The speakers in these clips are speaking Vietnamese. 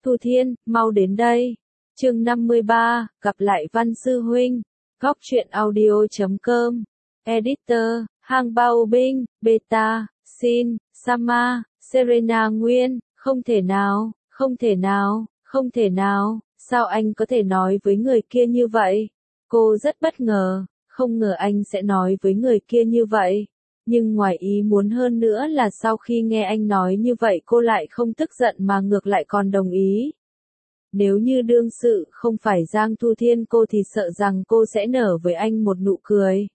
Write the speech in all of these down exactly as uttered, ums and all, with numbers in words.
Thu Thiên, mau đến đây. Chương năm mươi ba, gặp lại Văn Sư Huynh. Góc truyện audio chấm com. Editor, Hang Bao Binh, Beta, Sin, Sama, Serena Nguyên. Không thể nào, không thể nào, không thể nào. Sao anh có thể nói với người kia như vậy? Cô rất bất ngờ, không ngờ anh sẽ nói với người kia như vậy. Nhưng ngoài ý muốn hơn nữa là sau khi nghe anh nói như vậy cô lại không tức giận mà ngược lại còn đồng ý. Nếu như đương sự không phải Giang Thu Thiên cô thì sợ rằng cô sẽ nở với anh một nụ cười.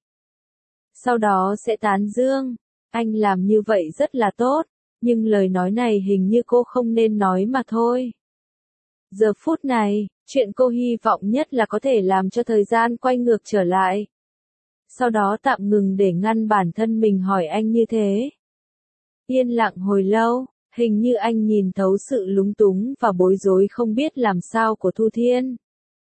Sau đó sẽ tán dương, anh làm như vậy rất là tốt, nhưng lời nói này hình như cô không nên nói mà thôi. Giờ phút này, chuyện cô hy vọng nhất là có thể làm cho thời gian quay ngược trở lại. Sau đó tạm ngừng để ngăn bản thân mình hỏi anh như thế. Yên lặng hồi lâu, hình như anh nhìn thấu sự lúng túng và bối rối không biết làm sao của Thu Thiên.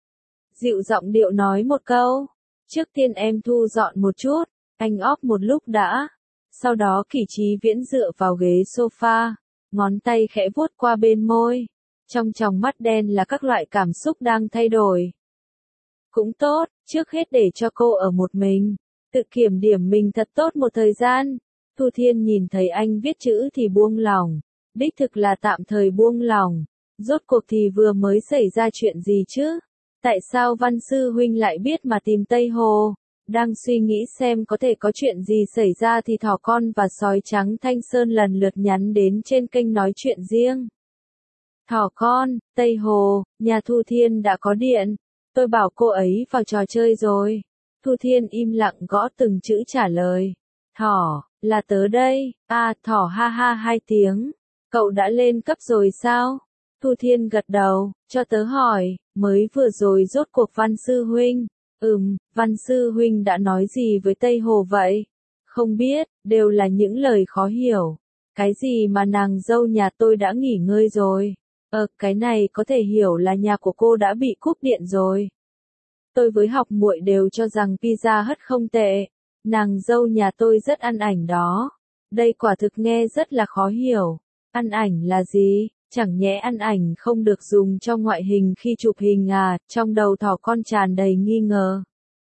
Dịu giọng điệu nói một câu, trước tiên em thu dọn một chút, anh óp một lúc đã. Sau đó Kỷ Chí Viễn dựa vào ghế sofa, ngón tay khẽ vuốt qua bên môi. Trong tròng mắt đen là các loại cảm xúc đang thay đổi. Cũng tốt, trước hết để cho cô ở một mình, tự kiểm điểm mình thật tốt một thời gian. Thu Thiên nhìn thấy anh viết chữ thì buông lòng, đích thực là tạm thời buông lòng. Rốt cuộc thì vừa mới xảy ra chuyện gì chứ? Tại sao Văn Sư Huynh lại biết mà tìm Tây Hồ? Đang suy nghĩ xem có thể có chuyện gì xảy ra thì Thỏ Con và Sói Trắng Thanh Sơn lần lượt nhắn đến trên kênh nói chuyện riêng. Thỏ Con, Tây Hồ, nhà Thu Thiên đã có điện. Tôi bảo cô ấy vào trò chơi rồi. Thu Thiên im lặng gõ từng chữ trả lời. Thỏ, là tớ đây. À, Thỏ ha ha hai tiếng. Cậu đã lên cấp rồi sao? Thu Thiên gật đầu, cho tớ hỏi, mới vừa rồi rốt cuộc Văn Sư Huynh. Ừm, Văn Sư Huynh đã nói gì với Tây Hồ vậy? Không biết, đều là những lời khó hiểu. Cái gì mà nàng dâu nhà tôi đã nghỉ ngơi rồi? Ờ, cái này có thể hiểu là nhà của cô đã bị cúp điện rồi. Tôi với học muội đều cho rằng Pizza Hut không tệ. Nàng dâu nhà tôi rất ăn ảnh đó. Đây quả thực nghe rất là khó hiểu. Ăn ảnh là gì? Chẳng nhẽ ăn ảnh không được dùng cho ngoại hình khi chụp hình à? Trong đầu Thỏ Con tràn đầy nghi ngờ.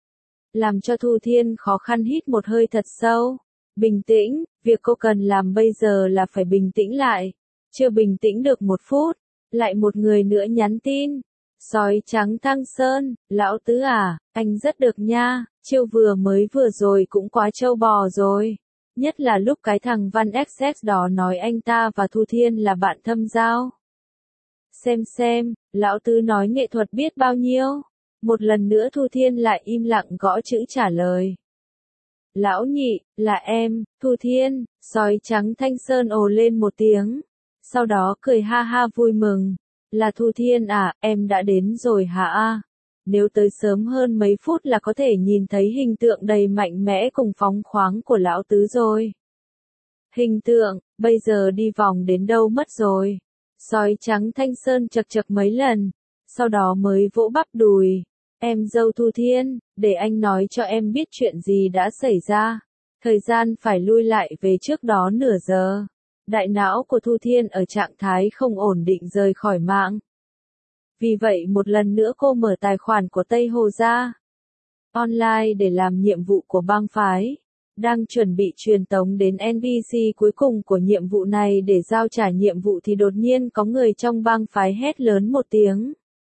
Làm cho Thu Thiên khó khăn hít một hơi thật sâu. Bình tĩnh, việc cô cần làm bây giờ là phải bình tĩnh lại. Chưa bình tĩnh được một phút, lại một người nữa nhắn tin. Sói Trắng Thăng Sơn, lão tứ à, anh rất được nha, chiêu vừa mới vừa rồi cũng quá trâu bò rồi. Nhất là lúc cái thằng Văn ích ét đó nói anh ta và Thu Thiên là bạn thâm giao. Xem xem, lão tứ nói nghệ thuật biết bao nhiêu. Một lần nữa Thu Thiên lại im lặng gõ chữ trả lời. Lão nhị, là em, Thu Thiên. Sói Trắng Thanh Sơn ồ lên một tiếng. Sau đó cười ha ha vui mừng. Là Thu Thiên à, em đã đến rồi hả a? Nếu tới sớm hơn mấy phút là có thể nhìn thấy hình tượng đầy mạnh mẽ cùng phóng khoáng của lão tứ rồi. Hình tượng, bây giờ đi vòng đến đâu mất rồi? Sói Trắng Thanh Sơn chật chật mấy lần, sau đó mới vỗ bắp đùi. Em dâu Thu Thiên, để anh nói cho em biết chuyện gì đã xảy ra. Thời gian phải lui lại về trước đó nửa giờ. Đại não của Thu Thiên ở trạng thái không ổn định rời khỏi mạng. Vì vậy một lần nữa cô mở tài khoản của Tây Hồ ra. Online để làm nhiệm vụ của bang phái. Đang chuẩn bị truyền tống đến en pê xê cuối cùng của nhiệm vụ này để giao trả nhiệm vụ thì đột nhiên có người trong bang phái hét lớn một tiếng.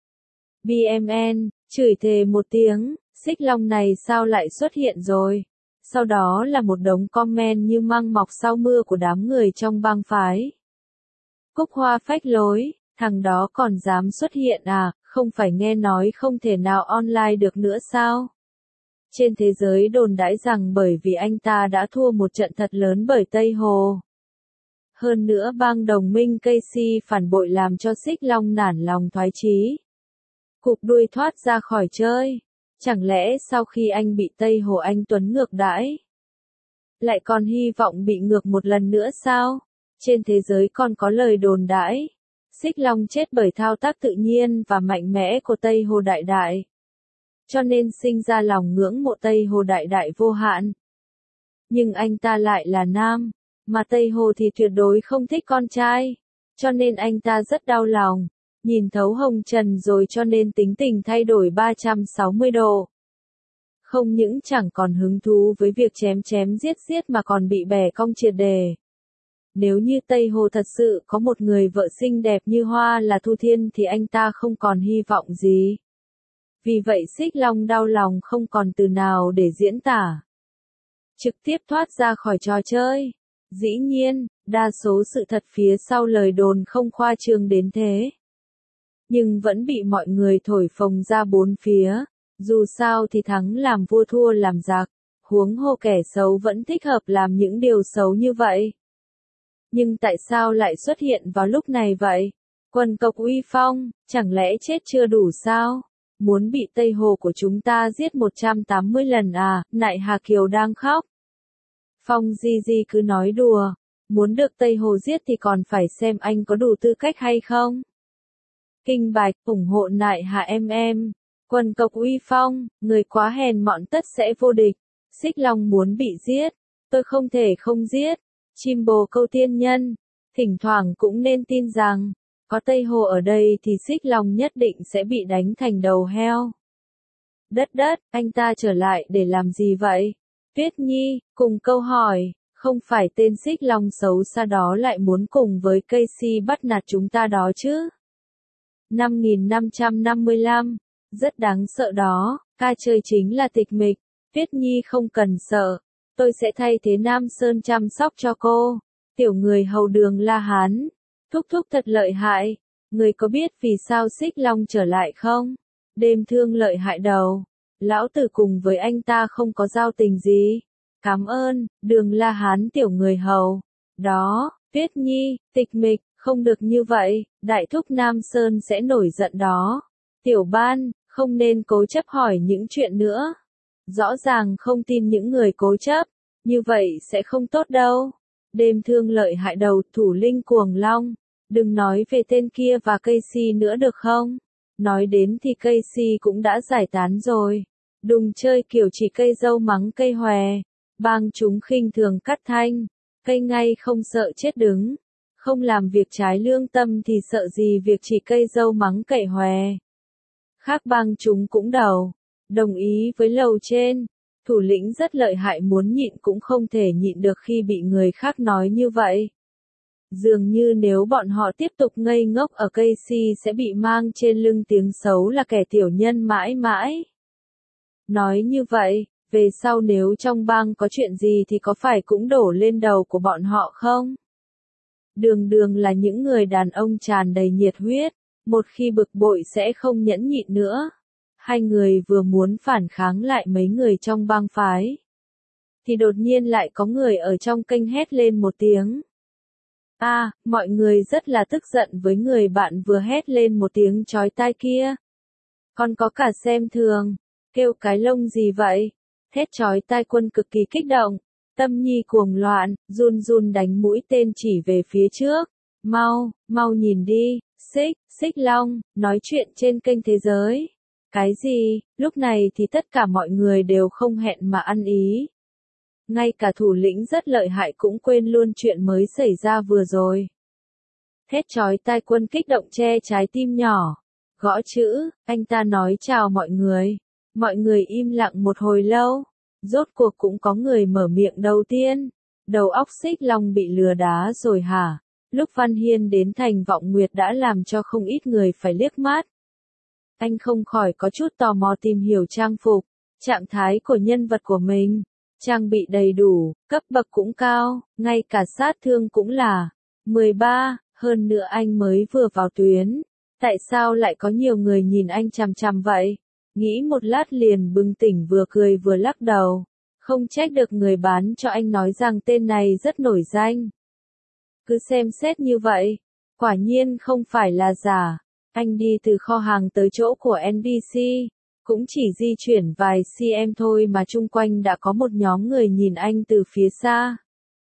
bê em en, chửi thề một tiếng, Xích Long này sao lại xuất hiện rồi? Sau đó là một đống comment như măng mọc sau mưa của đám người trong bang phái. Cúc Hoa phách lối, thằng đó còn dám xuất hiện à, không phải nghe nói không thể nào online được nữa sao? Trên thế giới đồn đãi rằng bởi vì anh ta đã thua một trận thật lớn bởi Tây Hồ. Hơn nữa bang đồng minh ca xê phản bội làm cho Xích Long nản lòng thoái chí. Cụp đuôi thoát ra khỏi chơi. Chẳng lẽ sau khi anh bị Tây Hồ Anh Tuấn ngược đãi, lại còn hy vọng bị ngược một lần nữa sao? Trên thế giới còn có lời đồn đãi. Xích Long chết bởi thao tác tự nhiên và mạnh mẽ của Tây Hồ Đại Đại. Cho nên sinh ra lòng ngưỡng mộ Tây Hồ Đại Đại vô hạn. Nhưng anh ta lại là nam, mà Tây Hồ thì tuyệt đối không thích con trai. Cho nên anh ta rất đau lòng. nhìn thấu hồng trần rồi cho nên tính tình thay đổi ba trăm sáu mươi độ. Không những chẳng còn hứng thú với việc chém chém giết giết mà còn bị bẻ cong triệt đề. Nếu như Tây Hồ thật sự có một người vợ xinh đẹp như Hoa là Thu Thiên thì anh ta không còn hy vọng gì. Vì vậy Xích Long đau lòng không còn từ nào để diễn tả. Trực tiếp thoát ra khỏi trò chơi. Dĩ nhiên, đa số sự thật phía sau lời đồn không khoa trương đến thế. Nhưng vẫn bị mọi người thổi phồng ra bốn phía. Dù sao thì thắng làm vua thua làm giặc. Huống hồ kẻ xấu vẫn thích hợp làm những điều xấu như vậy. Nhưng tại sao lại xuất hiện vào lúc này vậy? Quần tộc uy phong, chẳng lẽ chết chưa đủ sao? Muốn bị Tây Hồ của chúng ta giết một trăm tám mươi lần à? Nại Hà Kiều đang khóc. Phong Di Di cứ nói đùa. Muốn được Tây Hồ giết thì còn phải xem anh có đủ tư cách hay không? Kinh Bạch, ủng hộ Nại Hà em em. Quần tộc uy phong, người quá hèn mọn tất sẽ vô địch. Xích Long muốn bị giết. Tôi không thể không giết. Chim bồ câu tiên nhân, thỉnh thoảng cũng nên tin rằng, có Tây Hồ ở đây thì Xích Long nhất định sẽ bị đánh thành đầu heo. Đất đất, anh ta trở lại để làm gì vậy? Tuyết Nhi, cùng câu hỏi, không phải tên Xích Long xấu xa đó lại muốn cùng với Casey bắt nạt chúng ta đó chứ? năm nghìn năm trăm năm mươi lăm, rất đáng sợ đó, ca chơi chính là tịch mịch, Tuyết Nhi không cần sợ. Tôi sẽ thay thế Nam Sơn chăm sóc cho cô. Tiểu người hầu Đường La Hán. Thúc thúc thật lợi hại. Người có biết vì sao Xích Long trở lại không? Đêm thương lợi hại đầu. Lão tử cùng với anh ta không có giao tình gì. Cảm ơn, Đường La Hán tiểu người hầu. Đó, Tuyết Nhi, tịch mịch, không được như vậy. Đại thúc Nam Sơn sẽ nổi giận đó. Tiểu Ban, không nên cố chấp hỏi những chuyện nữa. Rõ ràng không tin những người cố chấp, như vậy sẽ không tốt đâu. Đêm thương lợi hại đầu, thủ linh cuồng long. Đừng nói về tên kia và Casey nữa được không? Nói đến thì Casey cũng đã giải tán rồi. Đừng chơi kiểu chỉ cây dâu mắng cây hòe. Bang chúng khinh thường cắt thanh. Cây ngay không sợ chết đứng. Không làm việc trái lương tâm thì sợ gì việc chỉ cây dâu mắng cậy hòe. Khác bang chúng cũng đầu. Đồng ý với lầu trên, thủ lĩnh rất lợi hại muốn nhịn cũng không thể nhịn được khi bị người khác nói như vậy. Dường như nếu bọn họ tiếp tục ngây ngốc ở Casey sẽ bị mang trên lưng tiếng xấu là kẻ tiểu nhân mãi mãi. Nói như vậy, về sau nếu trong bang có chuyện gì thì có phải cũng đổ lên đầu của bọn họ không? Đường đường là những người đàn ông tràn đầy nhiệt huyết, một khi bực bội sẽ không nhẫn nhịn nữa. Hai người vừa muốn phản kháng lại mấy người trong bang phái. Thì đột nhiên lại có người ở trong kênh hét lên một tiếng. A, à, mọi người rất là tức giận với người bạn vừa hét lên một tiếng chói tai kia. Còn có cả xem thường. Kêu cái lông gì vậy? Thét chói tai quân cực kỳ kích động. Tâm nhi cuồng loạn, run run đánh mũi tên chỉ về phía trước. Mau, mau nhìn đi, Xích, Xích Long, nói chuyện trên kênh thế giới. Cái gì, lúc này thì tất cả mọi người đều không hẹn mà ăn ý. Ngay cả thủ lĩnh rất lợi hại cũng quên luôn chuyện mới xảy ra vừa rồi. Thét chói tai quân kích động che trái tim nhỏ. Gõ chữ, anh ta nói chào mọi người. Mọi người im lặng một hồi lâu. Rốt cuộc cũng có người mở miệng đầu tiên. Đầu óc Xích Long bị lừa đá rồi hả? Lúc Văn Hiên đến thành Vọng Nguyệt đã làm cho không ít người phải liếc mắt. Anh không khỏi có chút tò mò tìm hiểu trang phục, trạng thái của nhân vật của mình. Trang bị đầy đủ, cấp bậc cũng cao, ngay cả sát thương cũng là mười ba, hơn nữa anh mới vừa vào tuyến. Tại sao lại có nhiều người nhìn anh chằm chằm vậy? Nghĩ một lát liền bừng tỉnh vừa cười vừa lắc đầu. Không trách được người bán cho anh nói rằng tên này rất nổi danh. Cứ xem xét như vậy, quả nhiên không phải là giả. Anh đi từ kho hàng tới chỗ của en bê xê, cũng chỉ di chuyển vài cm thôi mà chung quanh đã có một nhóm người nhìn anh từ phía xa.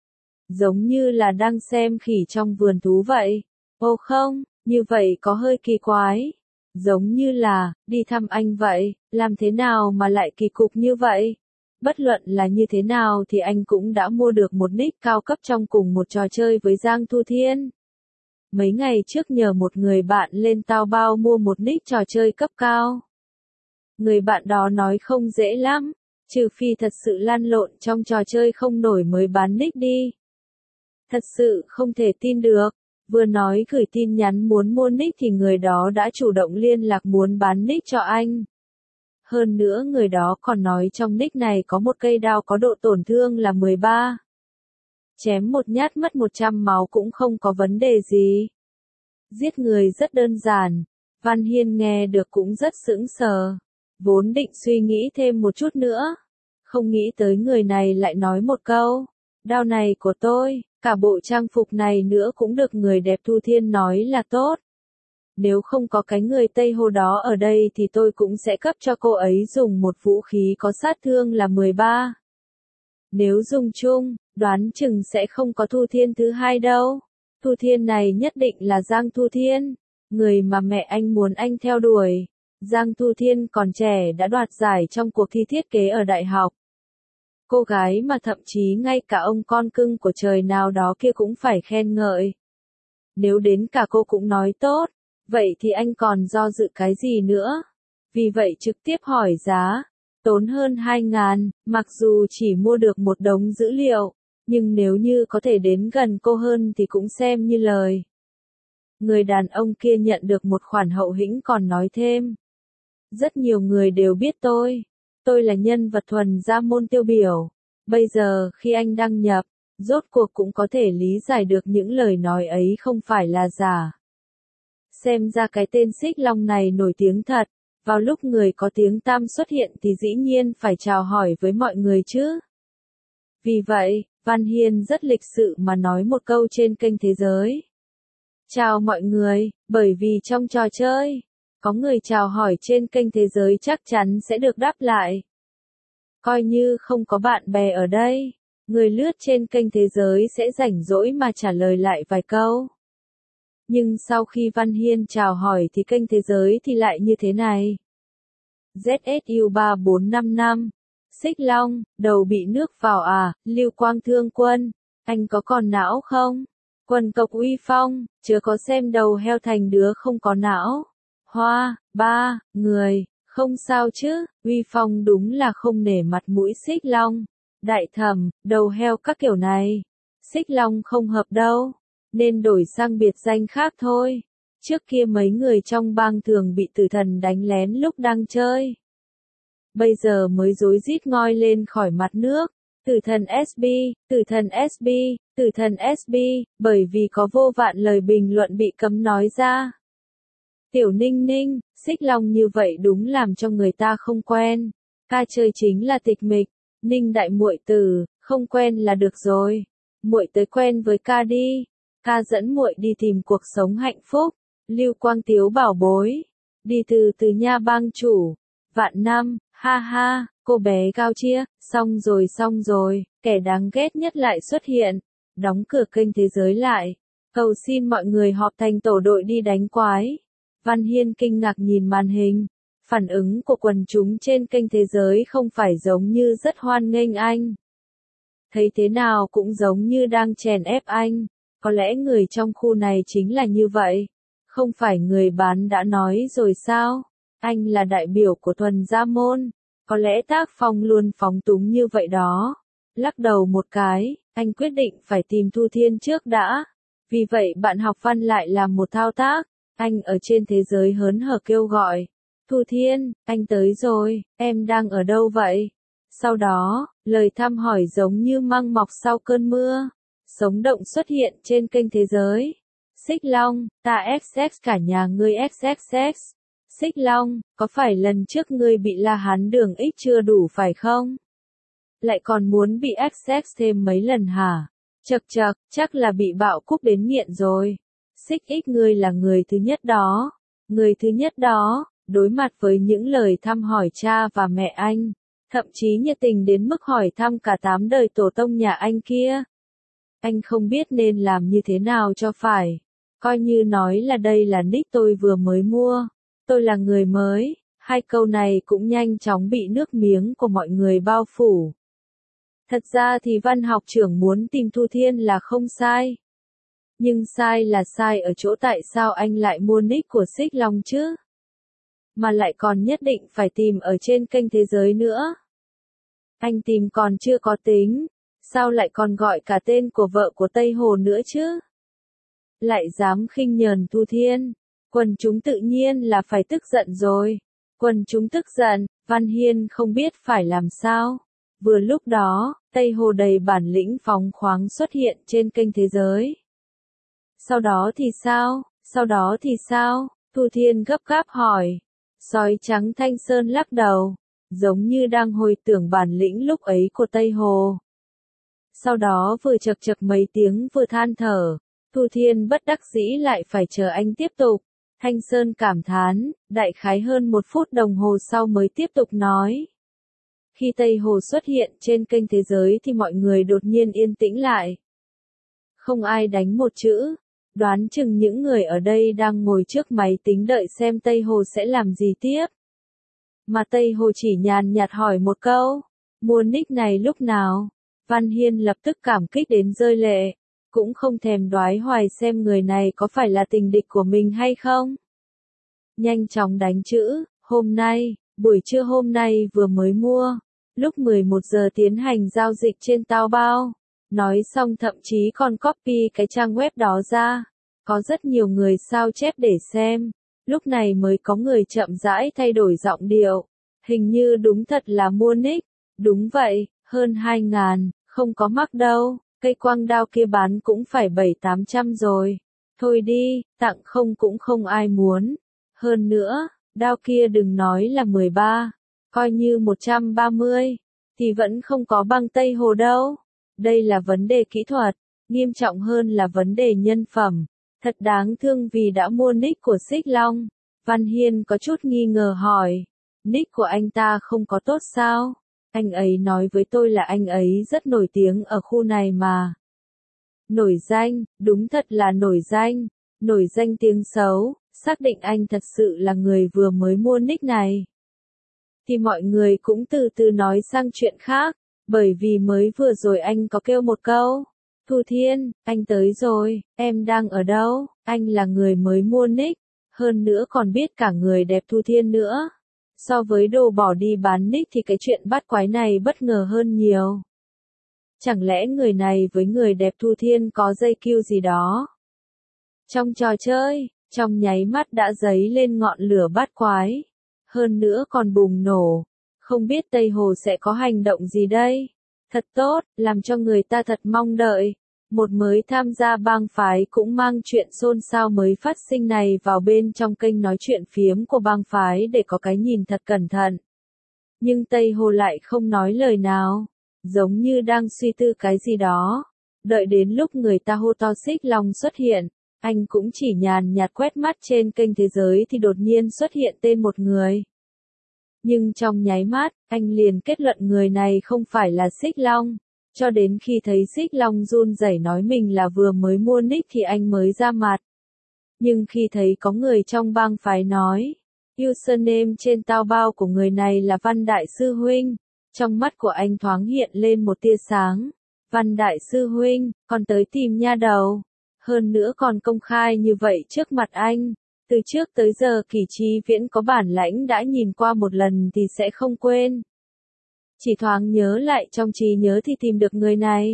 Giống như là đang xem khỉ trong vườn thú vậy. Ồ không, như vậy có hơi kỳ quái. Giống như là, đi thăm anh vậy, làm thế nào mà lại kỳ cục như vậy? Bất luận là như thế nào thì anh cũng đã mua được một nick cao cấp trong cùng một trò chơi với Giang Thu Thiên. Mấy ngày trước nhờ một người bạn lên Taobao mua một nick trò chơi cấp cao. Người bạn đó nói không dễ lắm, trừ phi thật sự lan lộn trong trò chơi không nổi mới bán nick đi. Thật sự không thể tin được, vừa nói gửi tin nhắn muốn mua nick thì người đó đã chủ động liên lạc muốn bán nick cho anh. Hơn nữa người đó còn nói trong nick này có một cây đao có độ tổn thương là mười ba. Chém một nhát mất một trăm máu cũng không có vấn đề gì. Giết người rất đơn giản, Văn Hiên nghe được cũng rất sững sờ. Vốn định suy nghĩ thêm một chút nữa. Không nghĩ tới người này lại nói một câu. Đao này của tôi, cả bộ trang phục này nữa cũng được người đẹp Thu Thiên nói là tốt. Nếu không có cái người Tây Hồ đó ở đây thì tôi cũng sẽ cấp cho cô ấy dùng một vũ khí có sát thương là mười ba. Nếu dùng chung, đoán chừng sẽ không có Thu Thiên thứ hai đâu. Thu Thiên này nhất định là Giang Thu Thiên, người mà mẹ anh muốn anh theo đuổi. Giang Thu Thiên còn trẻ đã đoạt giải trong cuộc thi thiết kế ở đại học. Cô gái mà thậm chí ngay cả ông con cưng của trời nào đó kia cũng phải khen ngợi. Nếu đến cả cô cũng nói tốt, vậy thì anh còn do dự cái gì nữa? Vì vậy trực tiếp hỏi giá, tốn hơn hai ngàn, mặc dù chỉ mua được một đống dữ liệu, nhưng nếu như có thể đến gần cô hơn thì cũng xem như lời. Người đàn ông kia nhận được một khoản hậu hĩnh còn nói thêm. Rất nhiều người đều biết tôi. Tôi là nhân vật thuần gia môn tiêu biểu. Bây giờ khi anh đăng nhập, rốt cuộc cũng có thể lý giải được những lời nói ấy không phải là giả. Xem ra cái tên Xích Long này nổi tiếng thật. Vào lúc người có tiếng tăm xuất hiện thì dĩ nhiên phải chào hỏi với mọi người chứ. Vì vậy, Văn Hiên rất lịch sự mà nói một câu trên kênh Thế Giới. Chào mọi người, bởi vì trong trò chơi, có người chào hỏi trên kênh Thế Giới chắc chắn sẽ được đáp lại. Coi như không có bạn bè ở đây, người lướt trên kênh Thế Giới sẽ rảnh rỗi mà trả lời lại vài câu. Nhưng sau khi Văn Hiên chào hỏi thì kênh Thế Giới thì lại như thế này. Z S U ba bốn năm năm. Xích Long, đầu bị nước vào à, Lưu Quang Thương Quân. Anh có còn não không? Quần cộc uy phong, chớ có xem đầu heo thành đứa không có não. Hoa, ba, người, không sao chứ, uy phong đúng là không nể mặt mũi Xích Long. Đại thẩm, đầu heo các kiểu này. Xích Long không hợp đâu. Nên đổi sang biệt danh khác thôi. Trước kia mấy người trong bang thường bị tử thần đánh lén lúc đang chơi. Bây giờ mới rối rít ngoi lên khỏi mặt nước. Tử thần ét bê, tử thần ét bê, tử thần ét bê, bởi vì có vô vạn lời bình luận bị cấm nói ra. Tiểu Ninh Ninh, Xích Long như vậy đúng làm cho người ta không quen. Ca chơi chính là tịch mịch. Ninh đại muội tử, không quen là được rồi. Muội tới quen với ca đi. Ca dẫn muội đi tìm cuộc sống hạnh phúc. Lưu Quang Tiếu bảo bối. Đi từ từ nha bang chủ. Vạn năm, ha ha, cô bé cao chia, xong rồi xong rồi, kẻ đáng ghét nhất lại xuất hiện. Đóng cửa kênh Thế Giới lại. Cầu xin mọi người họp thành tổ đội đi đánh quái. Văn Hiên kinh ngạc nhìn màn hình. Phản ứng của quần chúng trên kênh Thế Giới không phải giống như rất hoan nghênh anh. Thấy thế nào cũng giống như đang chèn ép anh. Có lẽ người trong khu này chính là như vậy. Không phải người bán đã nói rồi sao? Anh là đại biểu của thuần gia môn. Có lẽ tác phong luôn phóng túng như vậy đó. Lắc đầu một cái, anh quyết định phải tìm Thu Thiên trước đã. Vì vậy bạn học văn lại làm một thao tác. Anh ở trên Thế Giới hớn hở kêu gọi. Thu Thiên, anh tới rồi, em đang ở đâu vậy? Sau đó, lời thăm hỏi giống như măng mọc sau cơn mưa. Sống động xuất hiện trên kênh Thế Giới. Xích Long, ta ép ép cả nhà ngươi ép ép ép. Xích Long, có phải lần trước ngươi bị La Hán Đường X chưa đủ phải không? Lại còn muốn bị ép ép thêm mấy lần hả? Chậc chậc, chắc là bị bạo cúp đến nghiện rồi. Xích X ngươi là người thứ nhất đó. Người thứ nhất đó, đối mặt với những lời thăm hỏi cha và mẹ anh. Thậm chí nhiệt tình đến mức hỏi thăm cả tám đời tổ tông nhà anh kia. Anh không biết nên làm như thế nào cho phải. Coi như nói là đây là nick tôi vừa mới mua. Tôi là người mới. Hai câu này cũng nhanh chóng bị nước miếng của mọi người bao phủ. Thật ra thì văn học trưởng muốn tìm Thu Thiên là không sai. Nhưng sai là sai ở chỗ tại sao anh lại mua nick của Xích Long chứ? Mà lại còn nhất định phải tìm ở trên kênh thế giới nữa. Anh tìm còn chưa có tính, sao lại còn gọi cả tên của vợ của Tây Hồ nữa chứ? Lại dám khinh nhờn Thu Thiên, quần chúng tự nhiên là phải tức giận rồi. Quần chúng tức giận, Văn Hiên không biết phải làm sao. Vừa lúc đó, Tây Hồ đầy bản lĩnh phóng khoáng xuất hiện trên kênh thế giới. Sau đó thì sao? Sau đó thì sao? Thu Thiên gấp gáp hỏi. Sói trắng Thanh Sơn lắc đầu, giống như đang hồi tưởng bản lĩnh lúc ấy của Tây Hồ. Sau đó vừa chật chật mấy tiếng vừa than thở, Thu Thiên bất đắc dĩ lại phải chờ anh tiếp tục. Thanh Sơn cảm thán, đại khái hơn một phút đồng hồ sau mới tiếp tục nói. Khi Tây Hồ xuất hiện trên kênh thế giới thì mọi người đột nhiên yên tĩnh lại. Không ai đánh một chữ, đoán chừng những người ở đây đang ngồi trước máy tính đợi xem Tây Hồ sẽ làm gì tiếp. Mà Tây Hồ chỉ nhàn nhạt hỏi một câu, mua nick này lúc nào? Văn Hiên lập tức cảm kích đến rơi lệ, cũng không thèm đoái hoài xem người này có phải là tình địch của mình hay không. Nhanh chóng đánh chữ, hôm nay, buổi trưa hôm nay vừa mới mua, lúc mười một giờ tiến hành giao dịch trên Taobao. Nói xong thậm chí còn copy cái trang web đó ra, có rất nhiều người sao chép để xem, lúc này mới có người chậm rãi thay đổi giọng điệu, hình như đúng thật là mua nick, đúng vậy, hơn hai ngàn, không có mắc đâu, cây quang đao kia bán cũng phải bảy tám trăm rồi, thôi đi, tặng không cũng không ai muốn, hơn nữa, đao kia đừng nói là mười ba, coi như một trăm ba mươi, thì vẫn không có bằng Tây Hồ đâu. Đây là vấn đề kỹ thuật, nghiêm trọng hơn là vấn đề nhân phẩm. Thật đáng thương vì đã mua nick của Xích Long. Văn Hiên có chút nghi ngờ hỏi. Nick của anh ta không có tốt sao? Anh ấy nói với tôi là anh ấy rất nổi tiếng ở khu này mà. Nổi danh, đúng thật là nổi danh. Nổi danh tiếng xấu, xác định anh thật sự là người vừa mới mua nick này. Thì mọi người cũng từ từ nói sang chuyện khác. Bởi vì mới vừa rồi anh có kêu một câu, Thu Thiên, anh tới rồi, em đang ở đâu, anh là người mới mua nick, hơn nữa còn biết cả người đẹp Thu Thiên nữa. So với đồ bỏ đi bán nick thì cái chuyện bắt quái này bất ngờ hơn nhiều. Chẳng lẽ người này với người đẹp Thu Thiên có dây kiu gì đó? Trong trò chơi, trong nháy mắt đã dấy lên ngọn lửa bắt quái, hơn nữa còn bùng nổ. Không biết Tây Hồ sẽ có hành động gì đây? Thật tốt, làm cho người ta thật mong đợi. Một mới tham gia bang phái cũng mang chuyện xôn xao mới phát sinh này vào bên trong kênh nói chuyện phiếm của bang phái để có cái nhìn thật cẩn thận. Nhưng Tây Hồ lại không nói lời nào, giống như đang suy tư cái gì đó. Đợi đến lúc người ta hô to Xích Long xuất hiện, anh cũng chỉ nhàn nhạt quét mắt trên kênh thế giới thì đột nhiên xuất hiện tên một người. Nhưng trong nháy mắt, anh liền kết luận người này không phải là Xích Long. Cho đến khi thấy Xích Long run rẩy nói mình là vừa mới mua nick thì anh mới ra mặt. Nhưng khi thấy có người trong bang phái nói, username trên Taobao của người này là Văn Đại Sư Huynh, trong mắt của anh thoáng hiện lên một tia sáng. Văn Đại Sư Huynh, còn tới tìm nha đầu. Hơn nữa còn công khai như vậy trước mặt anh. Từ trước tới giờ Kỷ Chi Viễn có bản lãnh đã nhìn qua một lần thì sẽ không quên. Chỉ thoáng nhớ lại trong trí nhớ thì tìm được người này.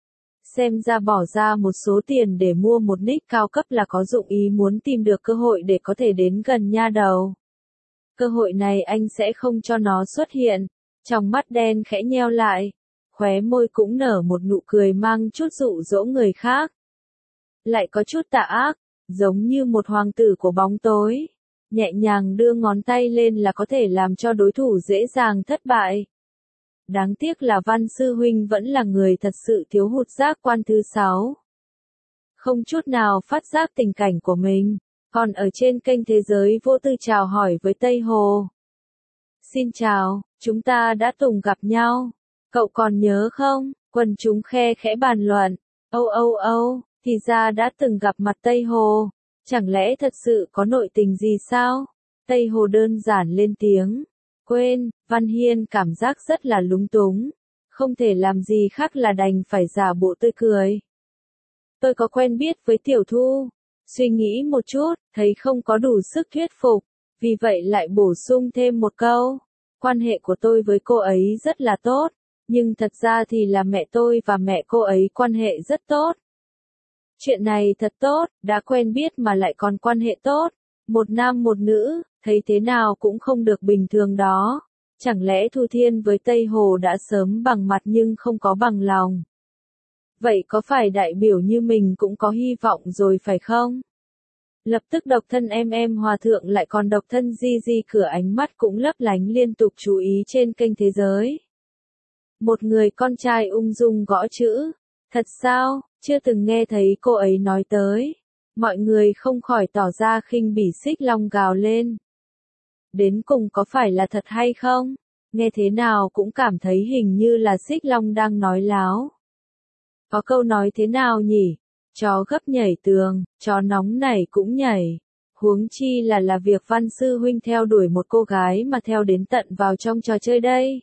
Xem ra bỏ ra một số tiền để mua một nick cao cấp là có dụng ý muốn tìm được cơ hội để có thể đến gần nha đầu. Cơ hội này anh sẽ không cho nó xuất hiện. Trong mắt đen khẽ nheo lại, khóe môi cũng nở một nụ cười mang chút dụ dỗ người khác. Lại có chút tà ác, giống như một hoàng tử của bóng tối. Nhẹ nhàng đưa ngón tay lên là có thể làm cho đối thủ dễ dàng thất bại. Đáng tiếc là Văn Sư Huynh vẫn là người thật sự thiếu hụt giác quan thứ sáu. Không chút nào phát giác tình cảnh của mình, còn ở trên kênh thế giới vô tư chào hỏi với Tây Hồ. Xin chào, chúng ta đã từng gặp nhau. Cậu còn nhớ không? Quần chúng khe khẽ bàn luận. Âu âu âu, thì ra đã từng gặp mặt Tây Hồ. Chẳng lẽ thật sự có nội tình gì sao? Tây Hồ đơn giản lên tiếng. Quên, Văn Hiên cảm giác rất là lúng túng. Không thể làm gì khác là đành phải giả bộ tươi cười. Tôi có quen biết với Tiểu Thu. Suy nghĩ một chút, thấy không có đủ sức thuyết phục, vì vậy lại bổ sung thêm một câu. Quan hệ của tôi với cô ấy rất là tốt, nhưng thật ra thì là mẹ tôi và mẹ cô ấy quan hệ rất tốt. Chuyện này thật tốt, đã quen biết mà lại còn quan hệ tốt. Một nam một nữ, thấy thế nào cũng không được bình thường đó. Chẳng lẽ Thu Thiên với Tây Hồ đã sớm bằng mặt nhưng không có bằng lòng? Vậy có phải đại biểu như mình cũng có hy vọng rồi phải không? Lập tức độc thân em em hòa thượng lại còn độc thân di di cửa ánh mắt cũng lấp lánh liên tục chú ý trên kênh thế giới. Một người con trai ung dung gõ chữ. Thật sao, chưa từng nghe thấy cô ấy nói tới. Mọi người không khỏi tỏ ra khinh bỉ Xích Long gào lên. Đến cùng có phải là thật hay không? Nghe thế nào cũng cảm thấy hình như là Xích Long đang nói láo. Có câu nói thế nào nhỉ? Chó gấp nhảy tường, chó nóng nảy cũng nhảy. Huống chi là là việc Văn Sư Huynh theo đuổi một cô gái mà theo đến tận vào trong trò chơi đây.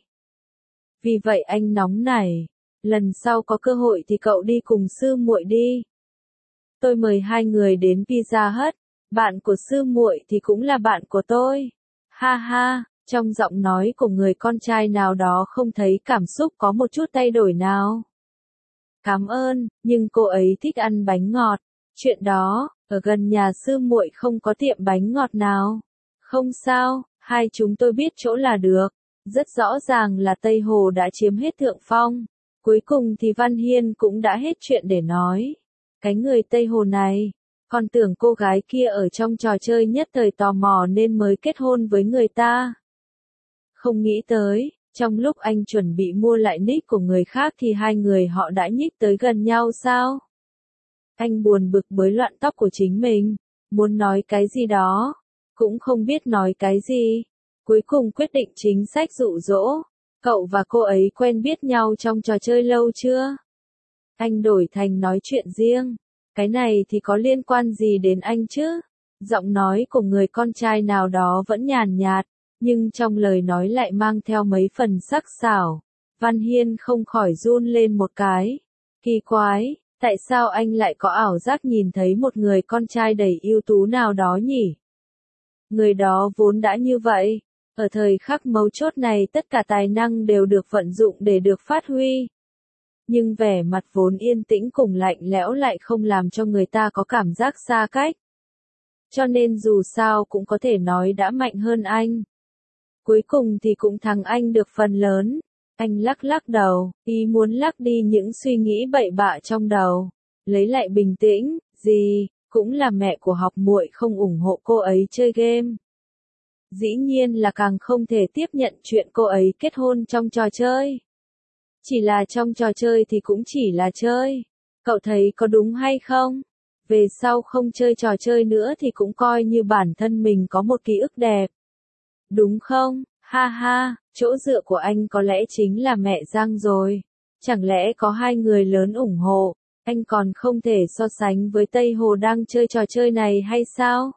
Vì vậy anh nóng nảy. Lần sau có cơ hội thì cậu đi cùng sư muội đi. Tôi mời hai người đến Pizza Hut. Bạn của sư muội thì cũng là bạn của tôi. Ha ha, trong giọng nói của người con trai nào đó không thấy cảm xúc có một chút thay đổi nào. Cảm ơn, nhưng cô ấy thích ăn bánh ngọt. Chuyện đó, ở gần nhà sư muội không có tiệm bánh ngọt nào. Không sao, hai chúng tôi biết chỗ là được. Rất rõ ràng là Tây Hồ đã chiếm hết thượng phong. Cuối cùng thì Văn Hiên cũng đã hết chuyện để nói. Cái người Tây Hồ này, còn tưởng cô gái kia ở trong trò chơi nhất thời tò mò nên mới kết hôn với người ta. Không nghĩ tới, trong lúc anh chuẩn bị mua lại nick của người khác thì hai người họ đã nhích tới gần nhau sao? Anh buồn bực bới loạn tóc của chính mình, muốn nói cái gì đó, cũng không biết nói cái gì. Cuối cùng quyết định chính sách dụ dỗ. Cậu và cô ấy quen biết nhau trong trò chơi lâu chưa? Anh đổi thành nói chuyện riêng. Cái này thì có liên quan gì đến anh chứ? Giọng nói của người con trai nào đó vẫn nhàn nhạt, nhưng trong lời nói lại mang theo mấy phần sắc sảo. Văn Hiên không khỏi run lên một cái. Kỳ quái, tại sao anh lại có ảo giác nhìn thấy một người con trai đầy ưu tú nào đó nhỉ? Người đó vốn đã như vậy. Ở thời khắc mấu chốt này tất cả tài năng đều được vận dụng để được phát huy. Nhưng vẻ mặt vốn yên tĩnh cùng lạnh lẽo lại không làm cho người ta có cảm giác xa cách. Cho nên dù sao cũng có thể nói đã mạnh hơn anh. Cuối cùng thì cũng thắng anh được phần lớn. Anh lắc lắc đầu, ý muốn lắc đi những suy nghĩ bậy bạ trong đầu. Lấy lại bình tĩnh, gì, cũng là mẹ của học muội không ủng hộ cô ấy chơi game. Dĩ nhiên là càng không thể tiếp nhận chuyện cô ấy kết hôn trong trò chơi. Chỉ là trong trò chơi thì cũng chỉ là chơi. Cậu thấy có đúng hay không? Về sau không chơi trò chơi nữa thì cũng coi như bản thân mình có một ký ức đẹp. Đúng không? Ha ha, chỗ dựa của anh có lẽ chính là mẹ Giang rồi. Chẳng lẽ có hai người lớn ủng hộ, anh còn không thể so sánh với Tây Hồ đang chơi trò chơi này hay sao?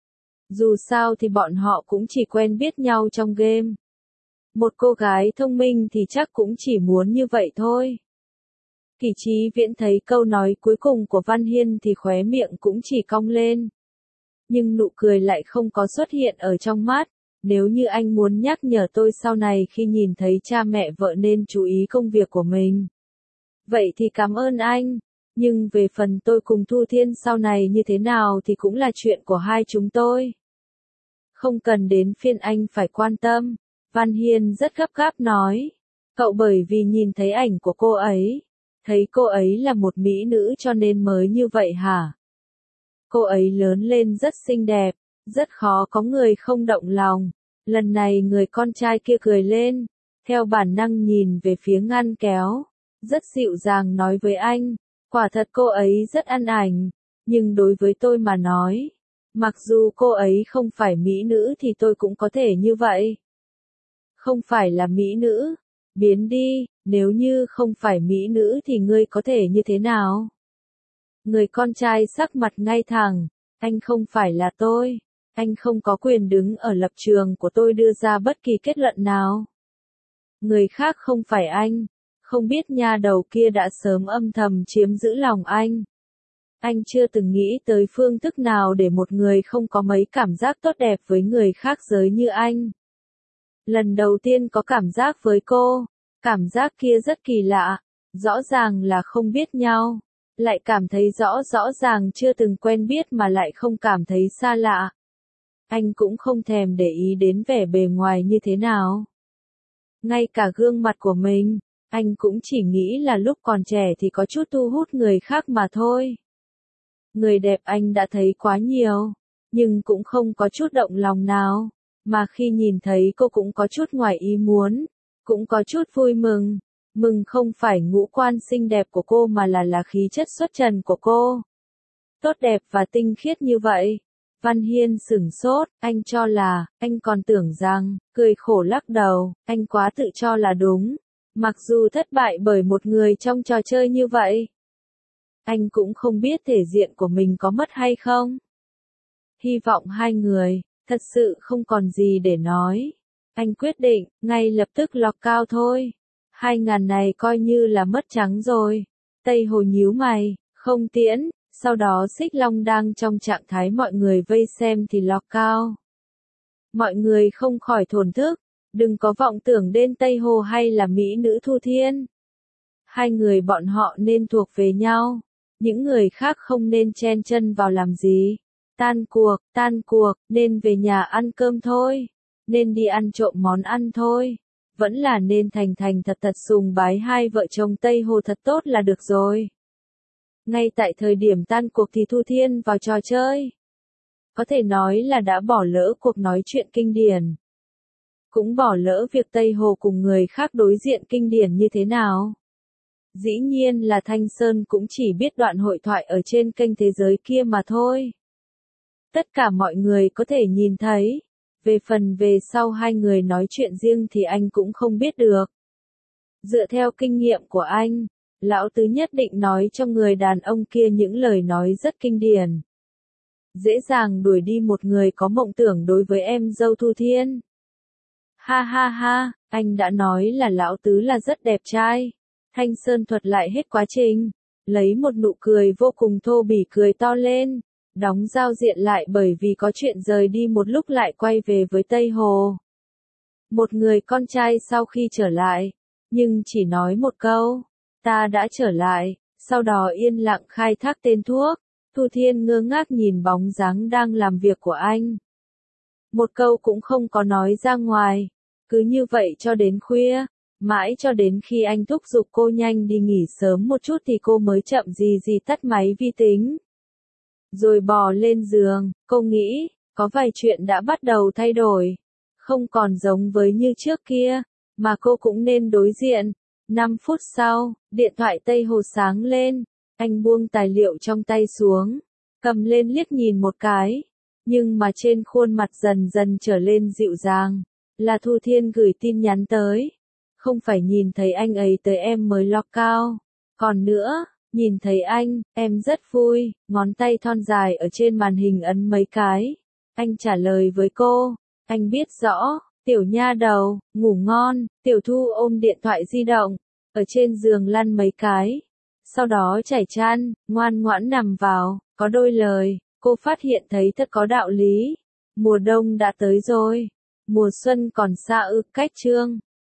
Dù sao thì bọn họ cũng chỉ quen biết nhau trong game. Một cô gái thông minh thì chắc cũng chỉ muốn như vậy thôi. Kỷ Chí Viễn thấy câu nói cuối cùng của Văn Hiên thì khóe miệng cũng chỉ cong lên. Nhưng nụ cười lại không có xuất hiện ở trong mắt. Nếu như anh muốn nhắc nhở tôi sau này khi nhìn thấy cha mẹ vợ nên chú ý công việc của mình. Vậy thì cảm ơn anh. Nhưng về phần tôi cùng Thu Thiên sau này như thế nào thì cũng là chuyện của hai chúng tôi. Không cần đến phiên anh phải quan tâm. Văn Hiên rất gấp gáp nói. Cậu bởi vì nhìn thấy ảnh của cô ấy. Thấy cô ấy là một mỹ nữ cho nên mới như vậy hả? Cô ấy lớn lên rất xinh đẹp. Rất khó có người không động lòng. Lần này người con trai kia cười lên. Theo bản năng nhìn về phía ngăn kéo. Rất dịu dàng nói với anh. Quả thật cô ấy rất ăn ảnh. Nhưng đối với tôi mà nói. Mặc dù cô ấy không phải mỹ nữ thì tôi cũng có thể như vậy. Không phải là mỹ nữ. Biến đi, nếu như không phải mỹ nữ thì ngươi có thể như thế nào? Người con trai sắc mặt ngay thẳng. Anh không phải là tôi. Anh không có quyền đứng ở lập trường của tôi đưa ra bất kỳ kết luận nào. Người khác không phải anh. Không biết nha đầu kia đã sớm âm thầm chiếm giữ lòng anh. Anh chưa từng nghĩ tới phương thức nào để một người không có mấy cảm giác tốt đẹp với người khác giới như anh. Lần đầu tiên có cảm giác với cô, cảm giác kia rất kỳ lạ, rõ ràng là không biết nhau, lại cảm thấy rõ rõ ràng chưa từng quen biết mà lại không cảm thấy xa lạ. Anh cũng không thèm để ý đến vẻ bề ngoài như thế nào. Ngay cả gương mặt của mình, anh cũng chỉ nghĩ là lúc còn trẻ thì có chút thu hút người khác mà thôi. Người đẹp anh đã thấy quá nhiều, nhưng cũng không có chút động lòng nào, mà khi nhìn thấy cô cũng có chút ngoài ý muốn, cũng có chút vui mừng. Mừng không phải ngũ quan xinh đẹp của cô mà là là khí chất xuất trần của cô. Tốt đẹp và tinh khiết như vậy. Văn Hiên sửng sốt, anh cho là, anh còn tưởng rằng, cười khổ lắc đầu, anh quá tự cho là đúng. Mặc dù thất bại bởi một người trong trò chơi như vậy. Anh cũng không biết thể diện của mình có mất hay không. Hy vọng hai người, thật sự không còn gì để nói. Anh quyết định, ngay lập tức lọc cao thôi. Hai ngàn này coi như là mất trắng rồi. Tây Hồ nhíu mày, không tiễn, sau đó Xích Long đang trong trạng thái mọi người vây xem thì lọc cao. Mọi người không khỏi thổn thức, đừng có vọng tưởng đến Tây Hồ hay là mỹ nữ Thu Thiên. Hai người bọn họ nên thuộc về nhau, những người khác không nên chen chân vào làm gì. Tan cuộc, tan cuộc, nên về nhà ăn cơm thôi, nên đi ăn trộm món ăn thôi. Vẫn là nên thành thành thật thật sùng bái hai vợ chồng Tây Hồ thật tốt là được rồi. Ngay tại thời điểm tan cuộc thì Thu Thiên vào trò chơi. Có thể nói là đã bỏ lỡ cuộc nói chuyện kinh điển. Cũng bỏ lỡ việc Tây Hồ cùng người khác đối diện kinh điển như thế nào. Dĩ nhiên là Thanh Sơn cũng chỉ biết đoạn hội thoại ở trên kênh thế giới kia mà thôi. Tất cả mọi người có thể nhìn thấy. Về phần về sau hai người nói chuyện riêng thì anh cũng không biết được. Dựa theo kinh nghiệm của anh, lão tứ nhất định nói cho người đàn ông kia những lời nói rất kinh điển. Dễ dàng đuổi đi một người có mộng tưởng đối với em dâu Thu Thiên. Ha ha ha, anh đã nói là lão tứ là rất đẹp trai. Thanh Sơn thuật lại hết quá trình, lấy một nụ cười vô cùng thô bỉ cười to lên. Đóng giao diện lại bởi vì có chuyện rời đi một lúc lại quay về với Tây Hồ. Một người con trai sau khi trở lại, nhưng chỉ nói một câu, ta đã trở lại, sau đó yên lặng khai thác tên thuốc. Thu Thiên ngơ ngác nhìn bóng dáng đang làm việc của anh. Một câu cũng không có nói ra ngoài, cứ như vậy cho đến khuya, mãi cho đến khi anh thúc giục cô nhanh đi nghỉ sớm một chút thì cô mới chậm gì gì tắt máy vi tính. Rồi bò lên giường, cô nghĩ, có vài chuyện đã bắt đầu thay đổi. Không còn giống với như trước kia, mà cô cũng nên đối diện. năm phút sau, điện thoại Tây Hồ sáng lên, anh buông tài liệu trong tay xuống, cầm lên liếc nhìn một cái. Nhưng mà trên khuôn mặt dần dần trở lên dịu dàng, là Thu Thiên gửi tin nhắn tới. Không phải nhìn thấy anh ấy tới em mới lo cao. Còn nữa, nhìn thấy anh, em rất vui, ngón tay thon dài ở trên màn hình ấn mấy cái. Anh trả lời với cô, anh biết rõ, tiểu nha đầu, ngủ ngon, Tiểu Thu ôm điện thoại di động, ở trên giường lăn mấy cái. Sau đó trải chăn, ngoan ngoãn nằm vào, có đôi lời, cô phát hiện thấy thật có đạo lý. Mùa đông đã tới rồi, mùa xuân còn xa ư, cách chương.